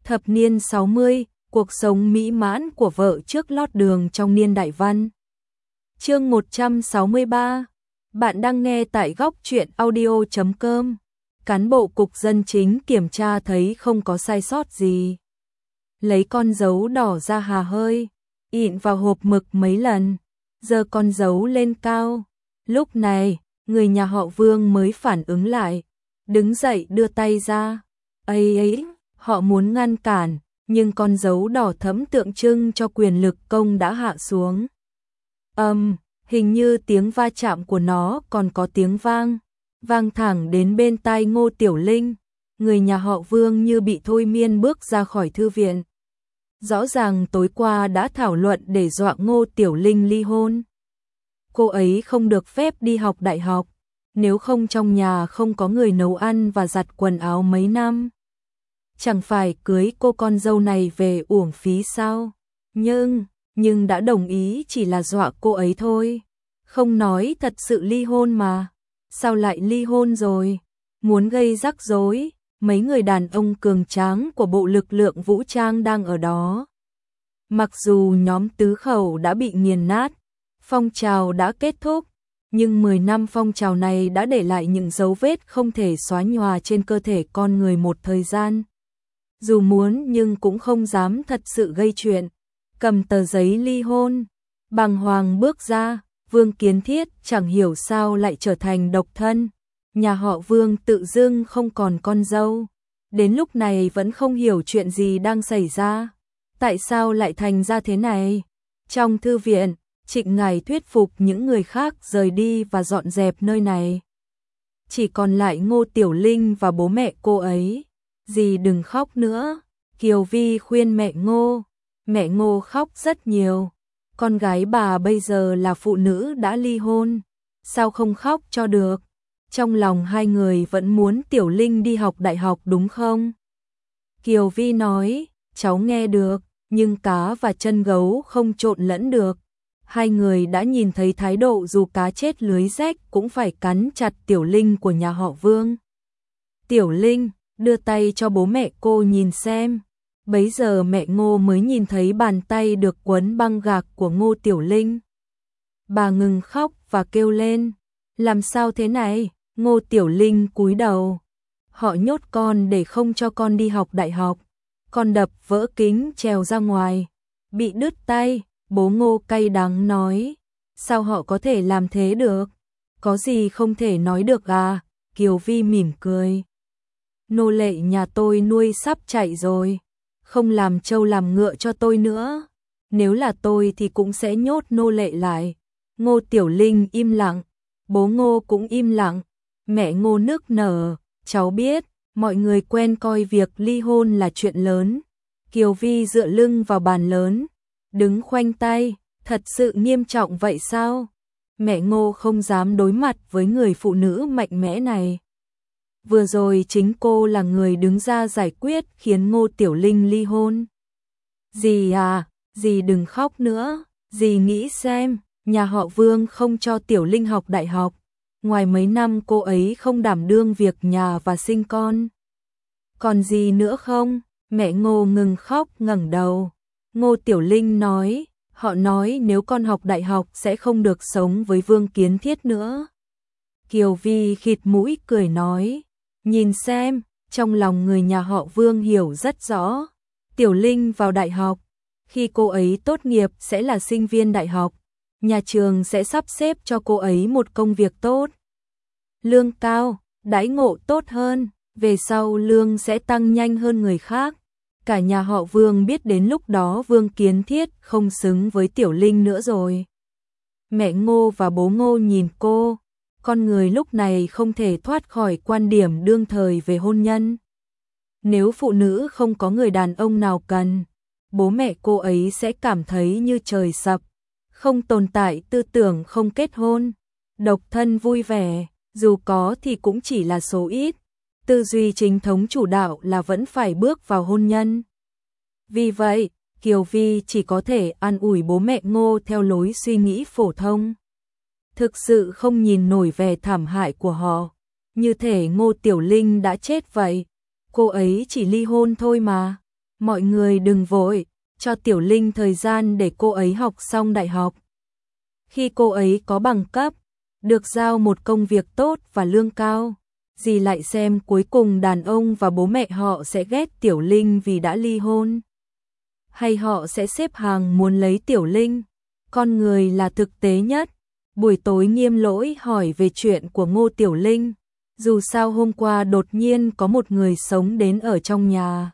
Thập niên 60, cuộc sống mỹ mãn của vợ trước lót đường trong niên đại văn. Chương 163. Bạn đang nghe tại góc truyện audio.com. Cán bộ cục dân chính kiểm tra thấy không có sai sót gì. Lấy con dấu đỏ ra hà hơi, ịn vào hộp mực mấy lần, giơ con dấu lên cao. Lúc này, người nhà họ Vương mới phản ứng lại, đứng dậy đưa tay ra. Ấy, họ muốn ngăn cản, nhưng con dấu đỏ thẫm tượng trưng cho quyền lực công đã hạ xuống. Hình như tiếng va chạm của nó còn có tiếng vang thẳng đến bên tai Ngô Tiểu Linh. Người nhà họ Vương như bị thôi miên bước ra khỏi thư viện. Rõ ràng tối qua đã thảo luận để dọa Ngô Tiểu Linh ly hôn. Cô ấy không được phép đi học đại học, nếu không trong nhà không có người nấu ăn và giặt quần áo mấy năm. Chẳng phải cưới cô con dâu này về uổng phí sao? Nhưng đã đồng ý chỉ là dọa cô ấy thôi. Không nói thật sự ly hôn mà. Sao lại ly hôn rồi? Muốn gây rắc rối. Mấy người đàn ông cường tráng của bộ lực lượng vũ trang đang ở đó. Mặc dù nhóm tứ khẩu đã bị nghiền nát, phong trào đã kết thúc, nhưng 10 năm phong trào này đã để lại những dấu vết không thể xóa nhòa trên cơ thể con người một thời gian. Dù muốn nhưng cũng không dám thật sự gây chuyện. Cầm tờ giấy ly hôn, bàng hoàng bước ra. Vương Kiến Thiết chẳng hiểu sao lại trở thành độc thân. Nhà họ Vương tự dưng không còn con dâu. Đến lúc này vẫn không hiểu chuyện gì đang xảy ra. Tại sao lại thành ra thế này? Trong thư viện, Trịnh Ngải thuyết phục những người khác rời đi và dọn dẹp nơi này. Chỉ còn lại Ngô Tiểu Linh và bố mẹ cô ấy. Dì đừng khóc nữa. Kiều Vi khuyên mẹ Ngô. Mẹ Ngô khóc rất nhiều. Con gái bà bây giờ là phụ nữ đã ly hôn. Sao không khóc cho được? Trong lòng hai người vẫn muốn Tiểu Linh đi học đại học đúng không? Kiều Vi nói, cháu nghe được, nhưng cá và chân gấu không trộn lẫn được. Hai người đã nhìn thấy thái độ dù cá chết lưới rách cũng phải cắn chặt Tiểu Linh của nhà họ Vương. Tiểu Linh, đưa tay cho bố mẹ cô nhìn xem. Bấy giờ mẹ Ngô mới nhìn thấy bàn tay được quấn băng gạc của Ngô Tiểu Linh. Bà ngừng khóc và kêu lên, làm sao thế này? Ngô Tiểu Linh cúi đầu. Họ nhốt con để không cho con đi học đại học. Con đập vỡ kính trèo ra ngoài, bị đứt tay. Bố Ngô cay đắng nói, sao họ có thể làm thế được? Có gì không thể nói được à? Kiều Vi mỉm cười. Nô lệ nhà tôi nuôi sắp chạy rồi, không làm trâu làm ngựa cho tôi nữa. Nếu là tôi thì cũng sẽ nhốt nô lệ lại. Ngô Tiểu Linh im lặng, bố Ngô cũng im lặng. Mẹ Ngô nức nở, cháu biết, mọi người quen coi việc ly hôn là chuyện lớn. Kiều Vi dựa lưng vào bàn lớn, đứng khoanh tay, thật sự nghiêm trọng vậy sao? Mẹ Ngô không dám đối mặt với người phụ nữ mạnh mẽ này. Vừa rồi chính cô là người đứng ra giải quyết khiến Ngô Tiểu Linh ly hôn. Dì à, dì đừng khóc nữa, dì nghĩ xem, nhà họ Vương không cho Tiểu Linh học đại học. Ngoài mấy năm cô ấy không đảm đương việc nhà và sinh con. Còn gì nữa không? Mẹ Ngô ngừng khóc ngẩng đầu. Ngô Tiểu Linh nói, họ nói nếu con học đại học sẽ không được sống với Vương Kiến Thiết nữa. Kiều Vi khịt mũi cười nói, nhìn xem, trong lòng người nhà họ Vương hiểu rất rõ. Tiểu Linh vào đại học, khi cô ấy tốt nghiệp sẽ là sinh viên đại học. Nhà trường sẽ sắp xếp cho cô ấy một công việc tốt. Lương cao, đãi ngộ tốt hơn, về sau lương sẽ tăng nhanh hơn người khác. Cả nhà họ Vương biết đến lúc đó Vương Kiến Thiết không xứng với Tiểu Linh nữa rồi. Mẹ Ngô và bố Ngô nhìn cô, con người lúc này không thể thoát khỏi quan điểm đương thời về hôn nhân. Nếu phụ nữ không có người đàn ông nào cần, bố mẹ cô ấy sẽ cảm thấy như trời sập. Không tồn tại tư tưởng không kết hôn, độc thân vui vẻ, dù có thì cũng chỉ là số ít. Tư duy chính thống chủ đạo là vẫn phải bước vào hôn nhân. Vì vậy, Kiều Vi chỉ có thể an ủi bố mẹ Ngô theo lối suy nghĩ phổ thông. Thực sự không nhìn nổi vẻ thảm hại của họ. Như thể Ngô Tiểu Linh đã chết vậy. Cô ấy chỉ ly hôn thôi mà. mọi người đừng vội, cho Tiểu Linh thời gian để cô ấy học xong đại học. Khi cô ấy có bằng cấp, được giao một công việc tốt và lương cao, dì lại xem cuối cùng đàn ông và bố mẹ họ sẽ ghét Tiểu Linh vì đã ly hôn. Hay họ sẽ xếp hàng muốn lấy Tiểu Linh. Con người là thực tế nhất. Buổi tối Nghiêm Lỗi hỏi về chuyện của Ngô Tiểu Linh. Dù sao hôm qua đột nhiên có một người sống đến ở trong nhà.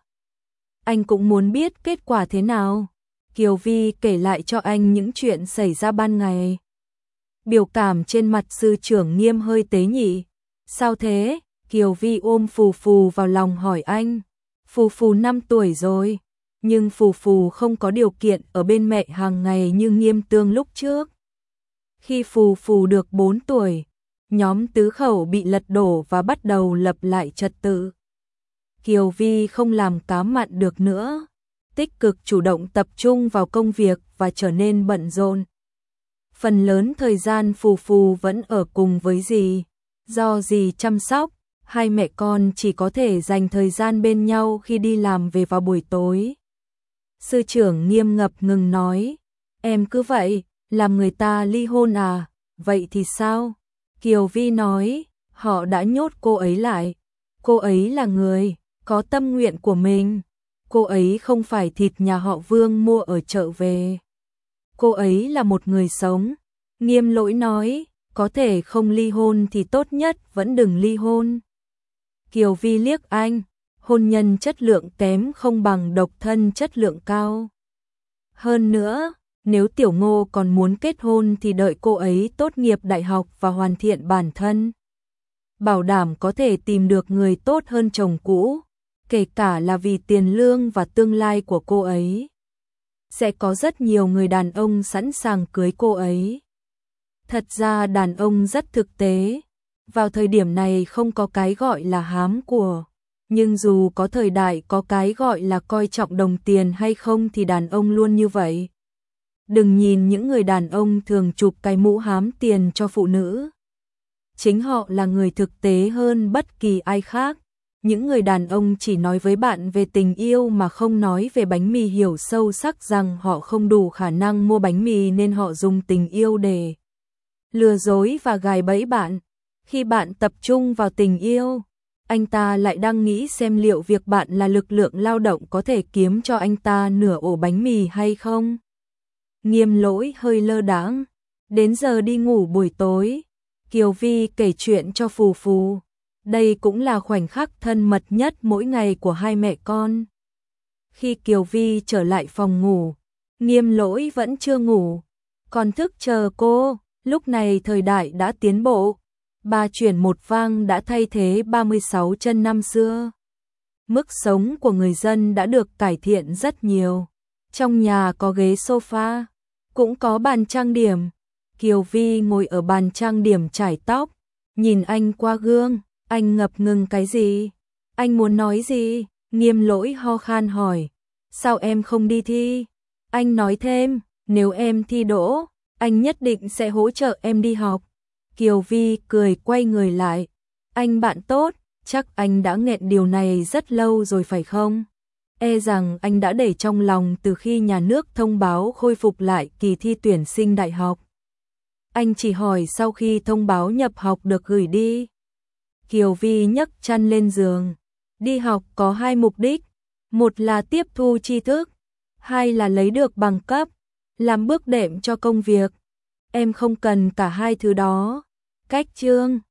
Anh cũng muốn biết kết quả thế nào. Kiều Vi kể lại cho anh những chuyện xảy ra ban ngày. Biểu cảm trên mặt sư trưởng Nghiêm hơi tế nhị. Sao thế? Kiều Vi ôm Phù Phù vào lòng hỏi anh. Phù Phù 5 tuổi rồi, nhưng Phù Phù không có điều kiện ở bên mẹ hàng ngày như Nghiêm Tương lúc trước. Khi Phù Phù được 4 tuổi, nhóm tứ khẩu bị lật đổ và bắt đầu lập lại trật tự. Kiều Vi không làm cá mặn được nữa, tích cực chủ động tập trung vào công việc và trở nên bận rộn. Phần lớn thời gian Phù Phù vẫn ở cùng với dì, do dì chăm sóc, hai mẹ con chỉ có thể dành thời gian bên nhau khi đi làm về vào buổi tối. Sư trưởng Nghiêm ngập ngừng nói, em cứ vậy, làm người ta ly hôn à, vậy thì sao? Kiều Vi nói, họ đã nhốt cô ấy lại, cô ấy là người có tâm nguyện của mình, cô ấy không phải thịt nhà họ Vương mua ở chợ về. Cô ấy là một người sống. Nghiêm Lỗi nói, có thể không ly hôn thì tốt nhất vẫn đừng ly hôn. Kiều Vi liếc anh, hôn nhân chất lượng kém không bằng độc thân chất lượng cao. Hơn nữa, nếu Tiểu Ngô còn muốn kết hôn thì đợi cô ấy tốt nghiệp đại học và hoàn thiện bản thân. Bảo đảm có thể tìm được người tốt hơn chồng cũ, kể cả là vì tiền lương và tương lai của cô ấy. Sẽ có rất nhiều người đàn ông sẵn sàng cưới cô ấy. Thật ra đàn ông rất thực tế, vào thời điểm này không có cái gọi là hám của, nhưng dù có thời đại có cái gọi là coi trọng đồng tiền hay không thì đàn ông luôn như vậy. Đừng nhìn những người đàn ông thường chụp cái mũ hám tiền cho phụ nữ. Chính họ là người thực tế hơn bất kỳ ai khác. Những người đàn ông chỉ nói với bạn về tình yêu mà không nói về bánh mì, hiểu sâu sắc rằng họ không đủ khả năng mua bánh mì nên họ dùng tình yêu để lừa dối và gài bẫy bạn. Khi bạn tập trung vào tình yêu, anh ta lại đang nghĩ xem liệu việc bạn là lực lượng lao động có thể kiếm cho anh ta nửa ổ bánh mì hay không. Nghiêm Lỗi hơi lơ đãng. Đến giờ đi ngủ buổi tối, Kiều Vi kể chuyện cho Phù Phù. Đây cũng là khoảnh khắc thân mật nhất mỗi ngày của hai mẹ con. Khi Kiều Vi trở lại phòng ngủ, Nghiêm Lỗi vẫn chưa ngủ, còn thức chờ cô. Lúc này thời đại đã tiến bộ, 3 chuyển 1 vang đã thay thế 36 chân năm xưa. Mức sống của người dân đã được cải thiện rất nhiều. Trong nhà có ghế sofa, cũng có bàn trang điểm. Kiều Vi ngồi ở bàn trang điểm chải tóc, nhìn anh qua gương. Anh ngập ngừng cái gì? Anh muốn nói gì? Nghiêm Lỗi ho khan hỏi. Sao em không đi thi? Anh nói thêm, nếu em thi đỗ, anh nhất định sẽ hỗ trợ em đi học. Kiều Vi cười quay người lại. Anh bạn tốt, chắc anh đã nghẹn điều này rất lâu rồi phải không? E rằng anh đã để trong lòng từ khi nhà nước thông báo khôi phục lại kỳ thi tuyển sinh đại học. Anh chỉ hỏi sau khi thông báo nhập học được gửi đi. Kiều Vi nhấc chăn lên giường. Đi học có 2 mục đích. Một là tiếp thu tri thức, 2 là lấy được bằng cấp, làm bước đệm cho công việc. Em không cần cả hai thứ đó. Cách chương